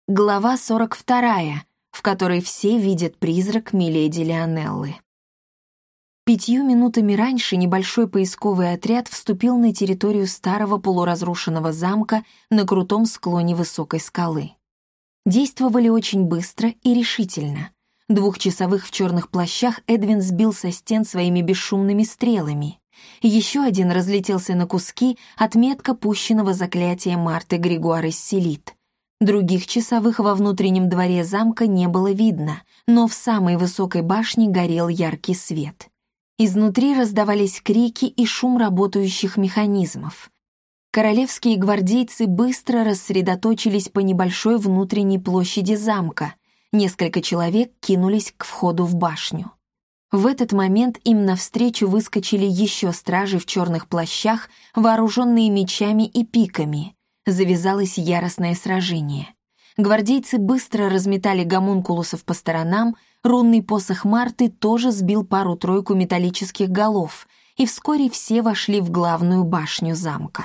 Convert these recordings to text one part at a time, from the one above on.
Глава 42, в которой все видят призрак миледи Лионеллы. 5 минутами раньше небольшой поисковый отряд вступил на территорию старого полуразрушенного замка на крутом склоне высокой скалы. Действовали очень быстро и решительно. 2-часовых в черных плащах Эдвин сбил со стен своими бесшумными стрелами. Еще один разлетелся на куски от метко пущенного заклятия Марты Григуар из Селит. Других часовых во внутреннем дворе замка не было видно, но в самой высокой башне горел яркий свет. Изнутри раздавались крики и шум работающих механизмов. Королевские гвардейцы быстро рассредоточились по небольшой внутренней площади замка. Несколько человек кинулись к входу в башню. В этот момент им навстречу выскочили еще стражи в черных плащах, вооруженные мечами и пиками. Завязалось яростное сражение. Гвардейцы быстро разметали гомункулусов по сторонам, рунный посох Марты тоже сбил пару-тройку металлических голов, и вскоре все вошли в главную башню замка.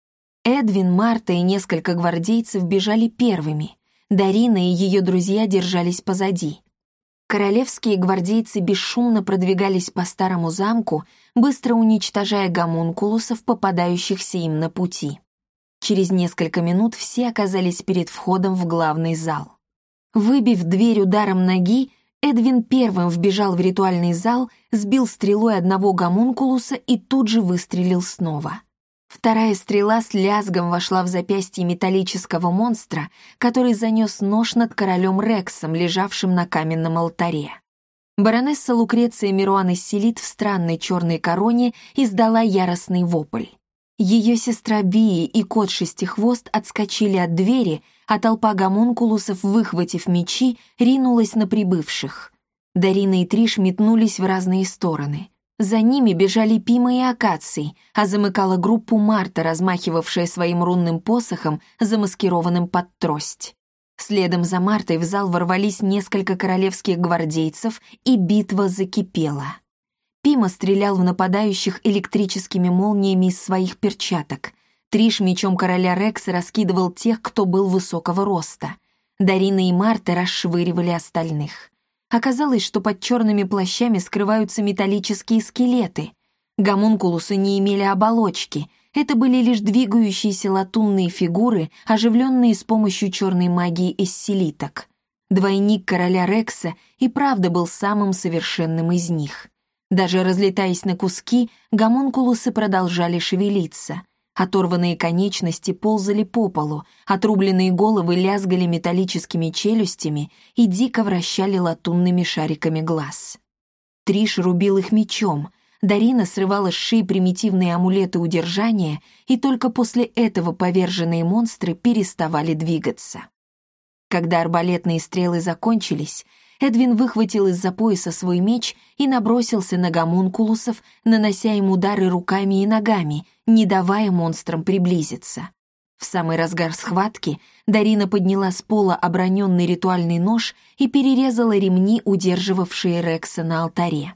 Эдвин, Марта и несколько гвардейцев бежали первыми. Дарина и ее друзья держались позади. Королевские гвардейцы бесшумно продвигались по старому замку, быстро уничтожая гомункулусов, попадающихся им на пути. Через несколько минут все оказались перед входом в главный зал. Выбив дверь ударом ноги, Эдвин первым вбежал в ритуальный зал, сбил стрелой одного гомункулуса и тут же выстрелил снова. Вторая стрела с лязгом вошла в запястье металлического монстра, который занес нож над королем Рексом, лежавшим на каменном алтаре. Баронесса Лукреция Меруан из Селит в странной черной короне издала яростный вопль. Ее сестра Бии и кот Шестихвост отскочили от двери, а толпа гомункулусов, выхватив мечи, ринулась на прибывших. Дарина и Триш метнулись в разные стороны. За ними бежали Пима и Акаций, а замыкала группу Марта, размахивавшая своим рунным посохом, замаскированным под трость. Следом за Мартой в зал ворвались несколько королевских гвардейцев, и битва закипела. Пима стрелял в нападающих электрическими молниями из своих перчаток. Триш мечом короля Рекса раскидывал тех, кто был высокого роста. Дарина и Марта расшвыривали остальных. Оказалось, что под черными плащами скрываются металлические скелеты. Гомункулусы не имели оболочки. Это были лишь двигающиеся латунные фигуры, оживленные с помощью черной магии из селиток. Двойник короля Рекса и правда был самым совершенным из них. Даже разлетаясь на куски, гомункулусы продолжали шевелиться. Оторванные конечности ползали по полу, отрубленные головы лязгали металлическими челюстями и дико вращали латунными шариками глаз. Триш рубил их мечом, Дарина срывала с шеи примитивные амулеты удержания, и только после этого поверженные монстры переставали двигаться. Когда арбалетные стрелы закончились, Эдвин выхватил из-за пояса свой меч и набросился на гомункулусов, нанося им удары руками и ногами, не давая монстрам приблизиться. В самый разгар схватки Дарина подняла с пола оброненный ритуальный нож и перерезала ремни, удерживавшие Рекса на алтаре.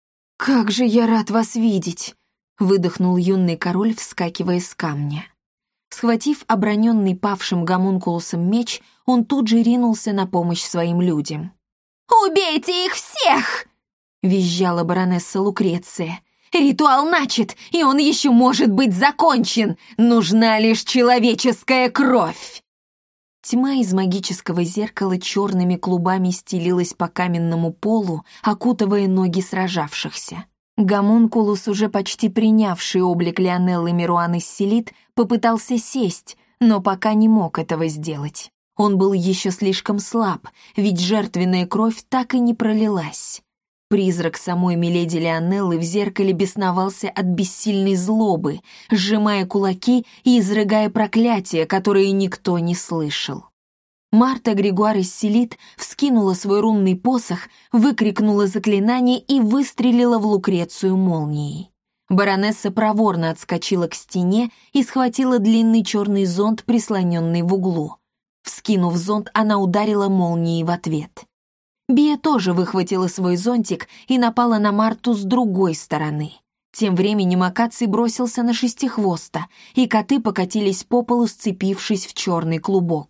«Как же я рад вас видеть!» — выдохнул юный король, вскакивая с камня. Схватив оброненный павшим гомункулусом меч, он тут же ринулся на помощь своим людям. «Убейте их всех!» — визжала баронесса Лукреция. «Ритуал начат, и он еще может быть закончен! Нужна лишь человеческая кровь!» Тьма из магического зеркала черными клубами стелилась по каменному полу, окутывая ноги сражавшихся. Гомункулус, уже почти принявший облик Лионеллы Меруан из Селит, попытался сесть, но пока не мог этого сделать. Он был еще слишком слаб, ведь жертвенная кровь так и не пролилась. Призрак самой миледи Лионеллы в зеркале бесновался от бессильной злобы, сжимая кулаки и изрыгая проклятия, которые никто не слышал. Марта Григуар из Селит вскинула свой рунный посох, выкрикнула заклинание и выстрелила в Лукрецию молнией. Баронесса проворно отскочила к стене и схватила длинный черный зонт, прислоненный в углу. Вскинув зонт, она ударила молнией в ответ. Бия тоже выхватила свой зонтик и напала на Марту с другой стороны. Тем временем Акаций бросился на Шестихвоста, и коты покатились по полу, сцепившись в черный клубок.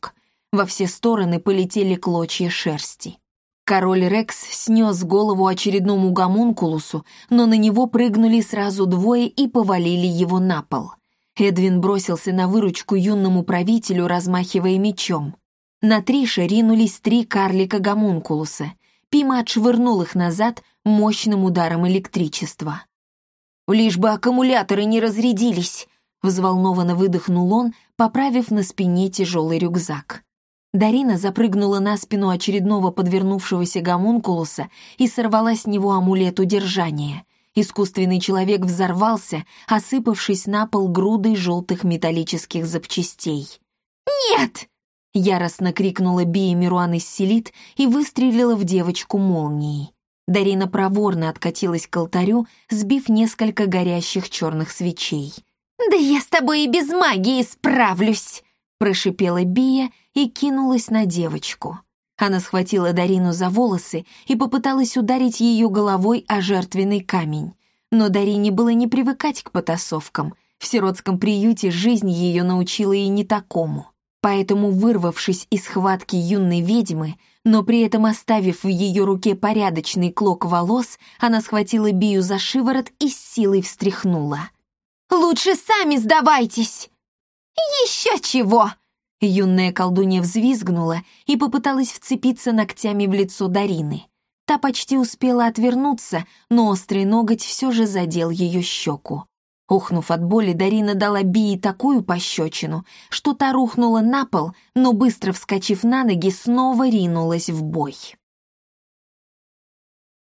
Во все стороны полетели клочья шерсти. Король Рекс снес голову очередному гомункулусу, но на него прыгнули сразу двое и повалили его на пол. Эдвин бросился на выручку юному правителю, размахивая мечом. На Триша ринулись 3 карлика-гомункулуса. Пима отшвырнул их назад мощным ударом электричества. «Лишь бы аккумуляторы не разрядились!» — взволнованно выдохнул он, поправив на спине тяжелый рюкзак. Дарина запрыгнула на спину очередного подвернувшегося гомункулуса и сорвала с него амулет удержания. Искусственный человек взорвался, осыпавшись на пол грудой желтых металлических запчастей. «Нет!» — яростно крикнула Бия Мируан из Селит и выстрелила в девочку молнией. Дарина проворно откатилась к алтарю, сбив несколько горящих черных свечей. «Да я с тобой и без магии справлюсь!» — прошипела Бия и кинулась на девочку. Она схватила Дарину за волосы и попыталась ударить ее головой о жертвенный камень. Но Дарине было не привыкать к потасовкам. В сиротском приюте жизнь ее научила и не такому. Поэтому, вырвавшись из схватки юной ведьмы, но при этом оставив в ее руке порядочный клок волос, она схватила Бию за шиворот и с силой встряхнула. «Лучше сами сдавайтесь!» «Еще чего!» Юная колдунья взвизгнула и попыталась вцепиться ногтями в лицо Дарины. Та почти успела отвернуться, но острый ноготь все же задел ее щеку. Охнув от боли, Дарина дала Бии такую пощечину, что та рухнула на пол, но быстро вскочив на ноги, снова ринулась в бой.